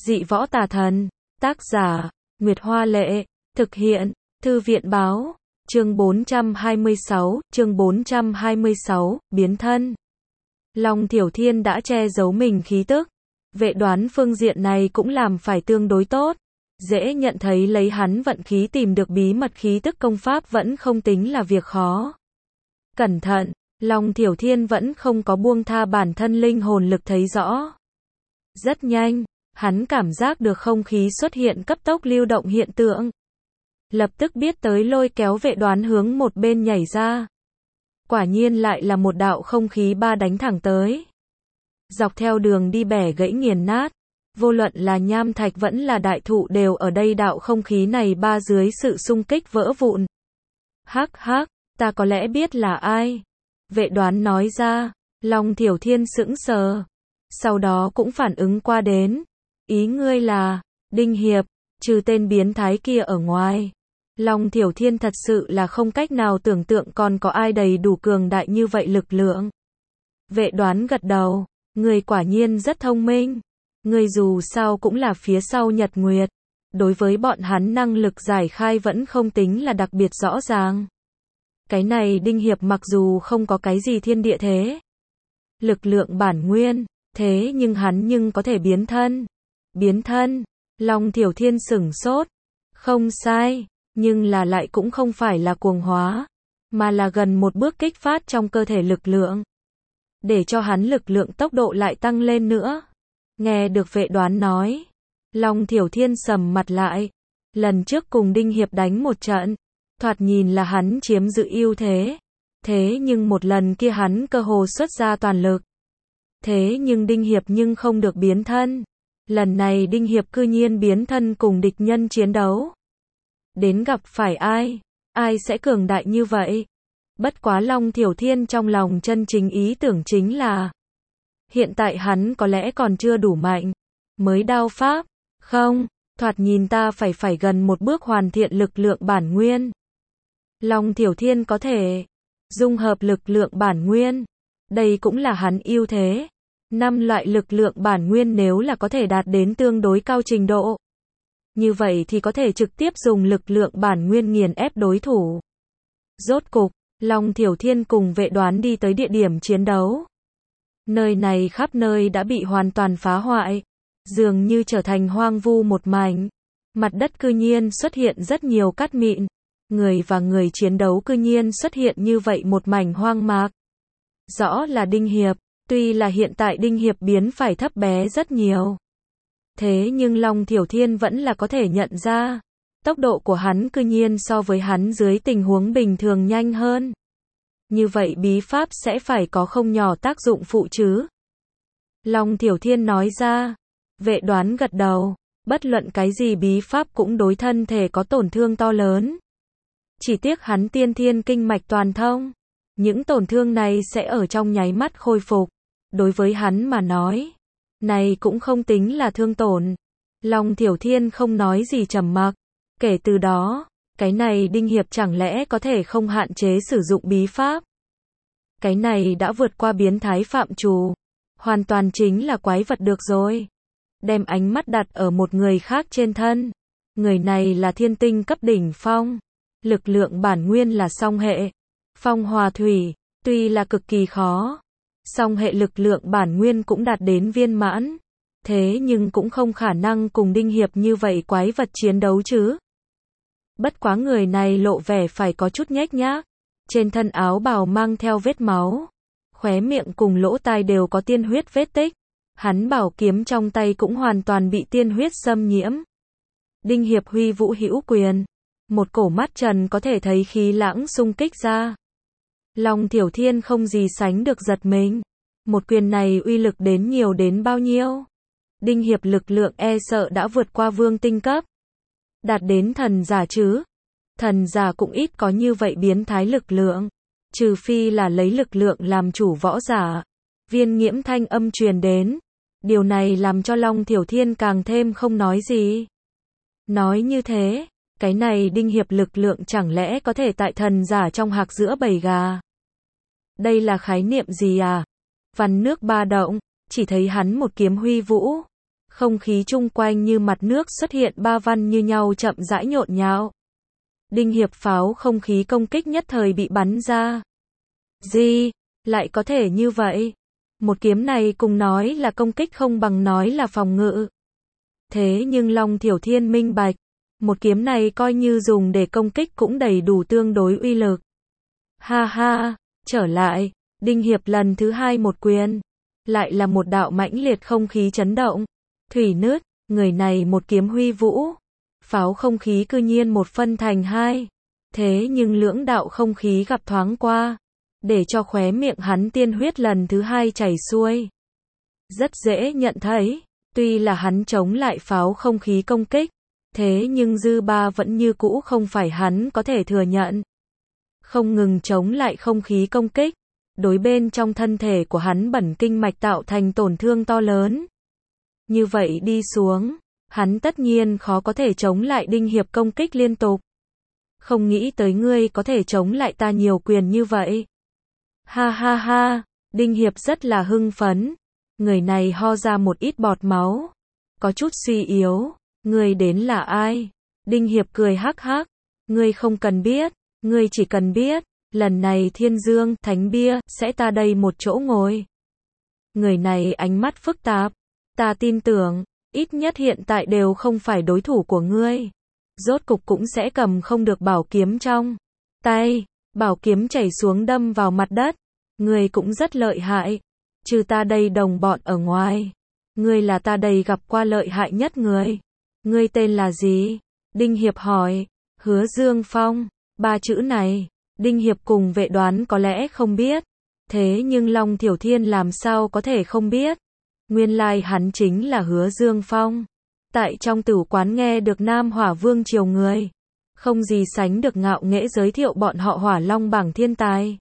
Dị võ tà thần. Tác giả, Nguyệt Hoa Lệ. Thực hiện, Thư viện Báo. Chương 426, biến thân. Long Thiểu Thiên đã che giấu mình khí tức. Vệ đoán phương diện này cũng làm phải tương đối tốt. Dễ nhận thấy lấy hắn vận khí tìm được bí mật khí tức công pháp vẫn không tính là việc khó. Cẩn thận, Long Thiểu Thiên vẫn không có buông tha bản thân linh hồn lực thấy rõ. Rất nhanh, hắn cảm giác được không khí xuất hiện cấp tốc lưu động hiện tượng. Lập tức biết tới lôi kéo vệ đoán hướng một bên nhảy ra. Quả nhiên lại là một đạo không khí ba đánh thẳng tới. Dọc theo đường đi bẻ gãy nghiền nát. Vô luận là nham thạch vẫn là đại thụ đều ở đây đạo không khí này ba dưới sự xung kích vỡ vụn. Hắc hắc, ta có lẽ biết là ai. Vệ đoán nói ra. Long Thiểu Thiên sững sờ. Sau đó cũng phản ứng qua đến. Ý ngươi là, Đinh Hiệp, trừ tên biến thái kia ở ngoài. Long Thiểu Thiên thật sự là không cách nào tưởng tượng còn có ai đầy đủ cường đại như vậy lực lượng. Vệ đoán gật đầu. Người quả nhiên rất thông minh. Người dù sao cũng là phía sau Nhật Nguyệt. Đối với bọn hắn năng lực giải khai vẫn không tính là đặc biệt rõ ràng. Cái này Đinh Hiệp mặc dù không có cái gì thiên địa thế. Lực lượng bản nguyên. Thế nhưng hắn nhưng có thể biến thân. Biến thân. Long Thiểu Thiên sửng sốt. Không sai. Nhưng là lại cũng không phải là cuồng hóa. Mà là gần một bước kích phát trong cơ thể lực lượng. Để cho hắn lực lượng tốc độ lại tăng lên nữa. Nghe được vệ đoán nói. Long Thiểu Thiên sầm mặt lại. Lần trước cùng Đinh Hiệp đánh một trận. Thoạt nhìn là hắn chiếm giữ ưu thế. Thế nhưng một lần kia hắn cơ hồ xuất ra toàn lực. Thế nhưng Đinh Hiệp nhưng không được biến thân. Lần này Đinh Hiệp cư nhiên biến thân cùng địch nhân chiến đấu. Đến gặp phải ai? Ai sẽ cường đại như vậy? Bất quá Long Thiểu Thiên trong lòng chân chính ý tưởng chính là hiện tại hắn có lẽ còn chưa đủ mạnh. Mới đao pháp? Không, thoạt nhìn ta phải gần một bước hoàn thiện lực lượng bản nguyên. Long Thiểu Thiên có thể dung hợp lực lượng bản nguyên. Đây cũng là hắn ưu thế. 5 loại lực lượng bản nguyên nếu là có thể đạt đến tương đối cao trình độ. Như vậy thì có thể trực tiếp dùng lực lượng bản nguyên nghiền ép đối thủ. Rốt cục, Long Thiểu Thiên cùng vệ đoán đi tới địa điểm chiến đấu. Nơi này khắp nơi đã bị hoàn toàn phá hoại. Dường như trở thành hoang vu một mảnh. Mặt đất cư nhiên xuất hiện rất nhiều cát mịn. Người và người chiến đấu cư nhiên xuất hiện như vậy một mảnh hoang mạc. Rõ là Đinh Hiệp. Tuy là hiện tại Đinh Hiệp biến phải thấp bé rất nhiều. Thế nhưng Long Thiểu Thiên vẫn là có thể nhận ra. Tốc độ của hắn cư nhiên so với hắn dưới tình huống bình thường nhanh hơn. Như vậy bí pháp sẽ phải có không nhỏ tác dụng phụ chứ. Long Thiểu Thiên nói ra. Vệ đoán gật đầu. Bất luận cái gì bí pháp cũng đối thân thể có tổn thương to lớn. Chỉ tiếc hắn tiên thiên kinh mạch toàn thông. Những tổn thương này sẽ ở trong nháy mắt khôi phục. Đối với hắn mà nói. Này cũng không tính là thương tổn. Long Thiểu Thiên không nói gì trầm mặc. Kể từ đó, cái này Đinh Hiệp chẳng lẽ có thể không hạn chế sử dụng bí pháp. Cái này đã vượt qua biến thái phạm trù. Hoàn toàn chính là quái vật được rồi. Đem ánh mắt đặt ở một người khác trên thân. Người này là thiên tinh cấp đỉnh phong. Lực lượng bản nguyên là song hệ. Phong hòa thủy, tuy là cực kỳ khó. Song hệ lực lượng bản nguyên cũng đạt đến viên mãn. Thế nhưng cũng không khả năng cùng Đinh Hiệp như vậy quái vật chiến đấu chứ. Bất quá người này lộ vẻ phải có chút nhếch nhác. Trên thân áo bào mang theo vết máu. Khóe miệng cùng lỗ tai đều có tiên huyết vết tích. Hắn bảo kiếm trong tay cũng hoàn toàn bị tiên huyết xâm nhiễm. Đinh Hiệp huy vũ hữu quyền. Một cổ mắt trần có thể thấy khí lãng xung kích ra. Long Thiểu Thiên không gì sánh được giật mình. Một quyền này uy lực đến nhiều đến bao nhiêu? Đinh Hiệp lực lượng e sợ đã vượt qua vương tinh cấp. Đạt đến thần giả chứ? Thần giả cũng ít có như vậy biến thái lực lượng. Trừ phi là lấy lực lượng làm chủ võ giả. Viên Nghiễm thanh âm truyền đến. Điều này làm cho Long Thiểu Thiên càng thêm không nói gì. Nói như thế, cái này Đinh Hiệp lực lượng chẳng lẽ có thể tại thần giả trong hạc giữa bầy gà? Đây là khái niệm gì à? Văn nước ba động, chỉ thấy hắn một kiếm huy vũ. Không khí chung quanh như mặt nước xuất hiện ba văn như nhau chậm rãi nhộn nhạo. Đinh Hiệp pháo không khí công kích nhất thời bị bắn ra. Gì? Lại có thể như vậy? Một kiếm này cùng nói là công kích không bằng nói là phòng ngự. Thế nhưng Long Thiểu Thiên minh bạch, một kiếm này coi như dùng để công kích cũng đầy đủ tương đối uy lực. Ha ha, trở lại, Đinh Hiệp lần thứ hai một quyền. Lại là một đạo mãnh liệt không khí chấn động. Thủy nứt, người này một kiếm huy vũ. Pháo không khí cư nhiên một phân thành hai. Thế nhưng lưỡng đạo không khí gặp thoáng qua. Để cho khóe miệng hắn tiên huyết lần thứ hai chảy xuôi. Rất dễ nhận thấy, tuy là hắn chống lại pháo không khí công kích. Thế nhưng dư ba vẫn như cũ không phải hắn có thể thừa nhận. Không ngừng chống lại không khí công kích. Đối bên trong thân thể của hắn bẩn kinh mạch tạo thành tổn thương to lớn. Như vậy đi xuống, hắn tất nhiên khó có thể chống lại Đinh Hiệp công kích liên tục. Không nghĩ tới ngươi có thể chống lại ta nhiều quyền như vậy. Ha ha ha, Đinh Hiệp rất là hưng phấn. Người này ho ra một ít bọt máu. Có chút suy yếu. Ngươi đến là ai? Đinh Hiệp cười hắc hắc. Ngươi không cần biết, ngươi chỉ cần biết. Lần này Thiên Dương, Thánh Bia, sẽ ta đây một chỗ ngồi. Người này ánh mắt phức tạp. Ta tin tưởng, ít nhất hiện tại đều không phải đối thủ của ngươi. Rốt cục cũng sẽ cầm không được bảo kiếm trong tay. Bảo kiếm chảy xuống đâm vào mặt đất. Ngươi cũng rất lợi hại. Trừ ta đây đồng bọn ở ngoài. Ngươi là ta đây gặp qua lợi hại nhất người. Ngươi tên là gì? Đinh Hiệp hỏi. Hứa Dương Phong. Ba chữ này, Đinh Hiệp cùng Vệ Đoán có lẽ không biết. Thế nhưng Long Thiểu Thiên làm sao có thể không biết. Nguyên lai hắn chính là Hứa Dương Phong. Tại trong tử quán nghe được Nam Hỏa Vương triều người. Không gì sánh được ngạo nghễ giới thiệu bọn họ Hỏa Long bảng thiên tài.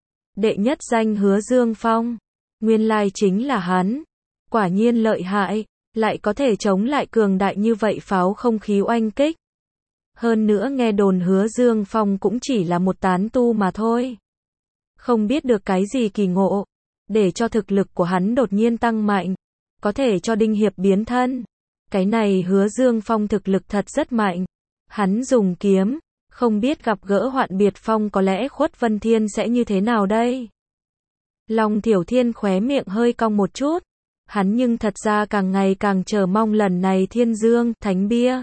Đệ nhất danh Hứa Dương Phong. Nguyên lai chính là hắn. Quả nhiên lợi hại. Lại có thể chống lại cường đại như vậy pháo không khí oanh kích. Hơn nữa nghe đồn Hứa Dương Phong cũng chỉ là một tán tu mà thôi. Không biết được cái gì kỳ ngộ. Để cho thực lực của hắn đột nhiên tăng mạnh. Có thể cho Đinh Hiệp biến thân. Cái này Hứa Dương Phong thực lực thật rất mạnh. Hắn dùng kiếm. Không biết gặp gỡ Hoạn Biệt Phong có lẽ Khuất Vân Thiên sẽ như thế nào đây. Long Thiểu Thiên khóe miệng hơi cong một chút. Hắn nhưng thật ra càng ngày càng chờ mong lần này Thiên Dương, Thánh Bia.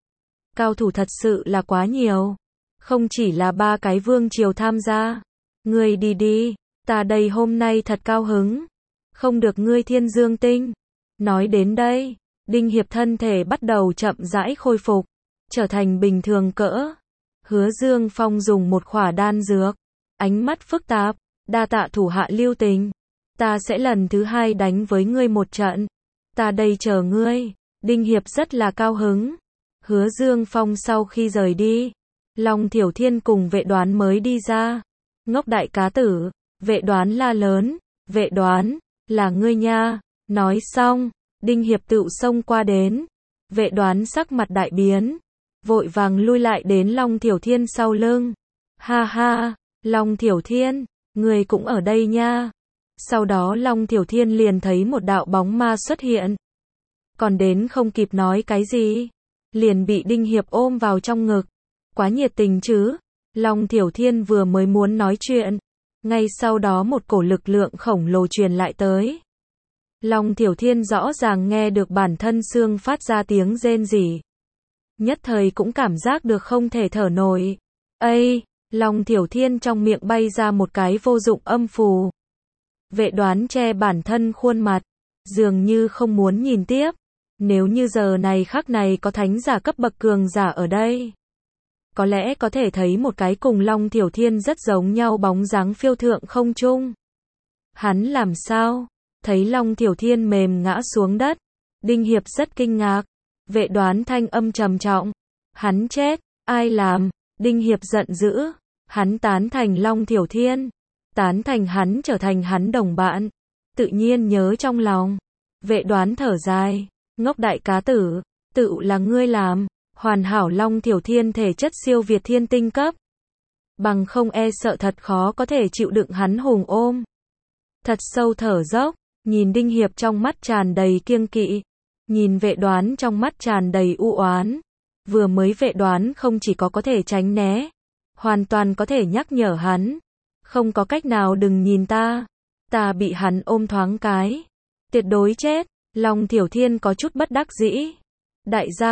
Cao thủ thật sự là quá nhiều. Không chỉ là ba cái vương triều tham gia. Ngươi đi đi, ta đây hôm nay thật cao hứng. Không được ngươi Thiên Dương Tinh. Nói đến đây, Đinh Hiệp thân thể bắt đầu chậm rãi khôi phục. Trở thành bình thường cỡ. Hứa Dương Phong dùng một khỏa đan dược. Ánh mắt phức tạp. Đa tạ thủ hạ lưu tình. Ta sẽ lần thứ hai đánh với ngươi một trận. Ta đây chờ ngươi. Đinh Hiệp rất là cao hứng. Hứa Dương Phong sau khi rời đi. Long Thiểu Thiên cùng Vệ Đoán mới đi ra. Ngốc đại cá tử. Vệ Đoán la lớn. Vệ Đoán, là ngươi nha. Nói xong, Đinh Hiệp tự xông qua đến. Vệ Đoán sắc mặt đại biến. Vội vàng lui lại đến Long Thiểu Thiên sau lưng. Ha ha, Long Thiểu Thiên, ngươi cũng ở đây nha. Sau đó Long Thiểu Thiên liền thấy một đạo bóng ma xuất hiện. Còn đến không kịp nói cái gì. Liền bị Đinh Hiệp ôm vào trong ngực. Quá nhiệt tình chứ. Long Thiểu Thiên vừa mới muốn nói chuyện. Ngay sau đó một cổ lực lượng khổng lồ truyền lại tới. Long Thiểu Thiên rõ ràng nghe được bản thân xương phát ra tiếng rên rỉ. Nhất thời cũng cảm giác được không thể thở nổi. Ây, Long Thiểu Thiên trong miệng bay ra một cái vô dụng âm phù. Vệ Đoán che bản thân khuôn mặt. Dường như không muốn nhìn tiếp. Nếu như giờ này khắc này có thánh giả cấp bậc cường giả ở đây. Có lẽ có thể thấy một cái cùng Long Thiểu Thiên rất giống nhau bóng dáng phiêu thượng không trung. Hắn làm sao? Thấy Long Thiểu Thiên mềm ngã xuống đất. Đinh Hiệp rất kinh ngạc. Vệ Đoán thanh âm trầm trọng. Hắn chết, ai làm? Đinh Hiệp giận dữ. Hắn tán thành Long Thiểu Thiên. Tán thành hắn trở thành hắn đồng bạn. Tự nhiên nhớ trong lòng. Vệ Đoán thở dài. Ngốc đại cá tử. Tự là ngươi làm. Hoàn hảo Long Thiểu Thiên thể chất siêu việt thiên tinh cấp. Bằng không e sợ thật khó có thể chịu đựng hắn hùng ôm. Thật sâu thở dốc. Nhìn Đinh Hiệp trong mắt tràn đầy kiêng kỵ. Nhìn Vệ Đoán trong mắt tràn đầy u oán. Vừa mới Vệ Đoán không chỉ có thể tránh né, hoàn toàn có thể nhắc nhở hắn. Không có cách nào, đừng nhìn ta. Ta bị hắn ôm thoáng cái. Tuyệt đối chết. Long Thiểu Thiên có chút bất đắc dĩ. Đại gia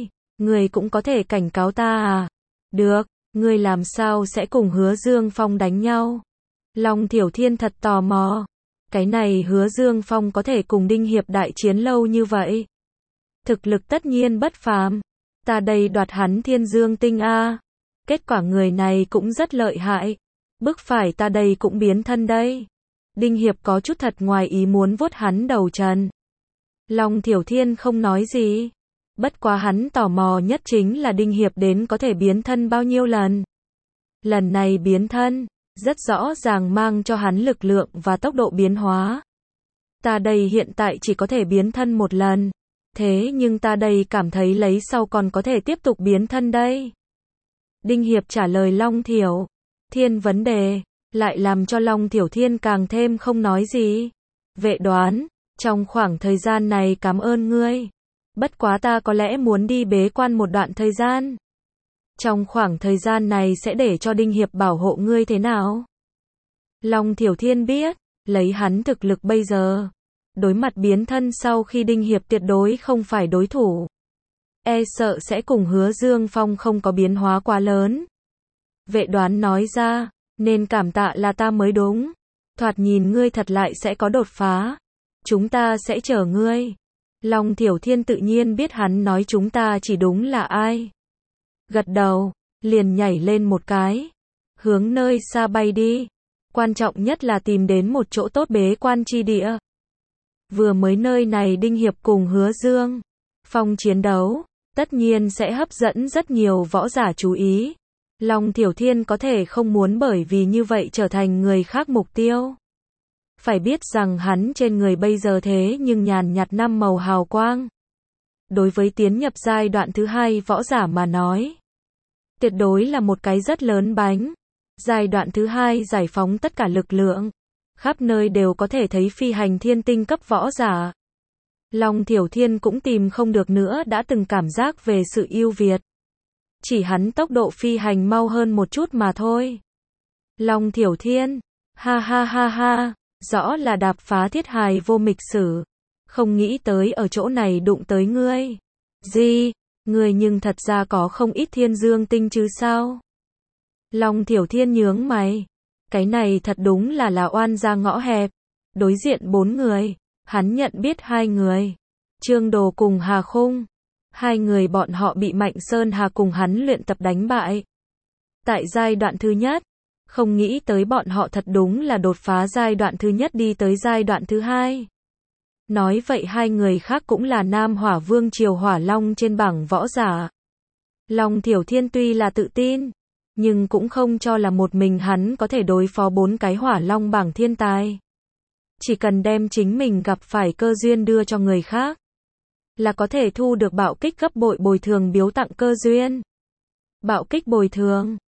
ngươi cũng có thể cảnh cáo ta à? Được, ngươi làm sao sẽ cùng Hứa Dương Phong đánh nhau? Long Thiểu Thiên thật tò mò. Cái này Hứa Dương Phong có thể cùng Đinh Hiệp đại chiến lâu như vậy. Thực lực tất nhiên bất phàm. Ta đây đoạt hắn Thiên Dương Tinh a. Kết quả người này cũng rất lợi hại. Bức phải ta đây cũng biến thân đây. Đinh Hiệp có chút thật ngoài ý muốn vuốt hắn đầu trần. Long Thiểu Thiên không nói gì. Bất quá hắn tò mò nhất chính là Đinh Hiệp đến có thể biến thân bao nhiêu lần. Lần này biến thân, rất rõ ràng mang cho hắn lực lượng và tốc độ biến hóa. Ta đây hiện tại chỉ có thể biến thân một lần. Thế nhưng ta đây cảm thấy lấy sau còn có thể tiếp tục biến thân đây. Đinh Hiệp trả lời Long Thiểu Thiên vấn đề, lại làm cho Long Thiểu Thiên càng thêm không nói gì. Vệ Đoán, trong khoảng thời gian này cảm ơn ngươi. Bất quá ta có lẽ muốn đi bế quan một đoạn thời gian. Trong khoảng thời gian này sẽ để cho Đinh Hiệp bảo hộ ngươi thế nào? Long Thiểu Thiên biết, lấy hắn thực lực bây giờ, đối mặt biến thân sau khi Đinh Hiệp tuyệt đối không phải đối thủ. E sợ sẽ cùng Hứa Dương Phong không có biến hóa quá lớn. Vệ Đoán nói ra, nên cảm tạ là ta mới đúng. Thoạt nhìn ngươi thật lại sẽ có đột phá. Chúng ta sẽ chờ ngươi. Long Thiểu Thiên tự nhiên biết hắn nói chúng ta chỉ đúng là ai. Gật đầu, liền nhảy lên một cái. Hướng nơi xa bay đi. Quan trọng nhất là tìm đến một chỗ tốt bế quan chi địa. Vừa mới nơi này Đinh Hiệp cùng Hứa Dương Phong chiến đấu, tất nhiên sẽ hấp dẫn rất nhiều võ giả chú ý. Long Thiểu Thiên có thể không muốn bởi vì như vậy trở thành người khác mục tiêu. Phải biết rằng hắn trên người bây giờ thế nhưng nhàn nhạt 5 màu hào quang. Đối với tiến nhập giai đoạn thứ 2 võ giả mà nói, tuyệt đối là một cái rất lớn bánh. Giai đoạn thứ 2 giải phóng tất cả lực lượng. Khắp nơi đều có thể thấy phi hành thiên tinh cấp võ giả. Long Thiểu Thiên cũng tìm không được nữa đã từng cảm giác về sự ưu việt. Chỉ hắn tốc độ phi hành mau hơn một chút mà thôi. Long Thiểu Thiên, ha ha ha ha, rõ là đạp phá thiết hài vô mịch sử. Không nghĩ tới ở chỗ này đụng tới ngươi. Gì, ngươi nhưng thật ra có không ít thiên dương tinh chứ sao? Long Thiểu Thiên nhướng mày. Cái này thật đúng là oan ra ngõ hẹp. Đối diện 4 người, hắn nhận biết 2 người. Trương Đồ cùng Hà Khung. 2 người bọn họ bị Mạnh Sơn Hà cùng hắn luyện tập đánh bại. Tại giai đoạn thứ nhất, không nghĩ tới bọn họ thật đúng là đột phá giai đoạn thứ nhất đi tới giai đoạn thứ 2. Nói vậy 2 người khác cũng là Nam Hỏa Vương Triều Hỏa Long trên bảng võ giả. Long Thiểu Thiên tuy là tự tin, nhưng cũng không cho là một mình hắn có thể đối phó 4 cái Hỏa Long bảng thiên tài. Chỉ cần đem chính mình gặp phải cơ duyên đưa cho người khác, là có thể thu được bạo kích gấp bội bồi thường biếu tặng cơ duyên. Bạo kích bồi thường,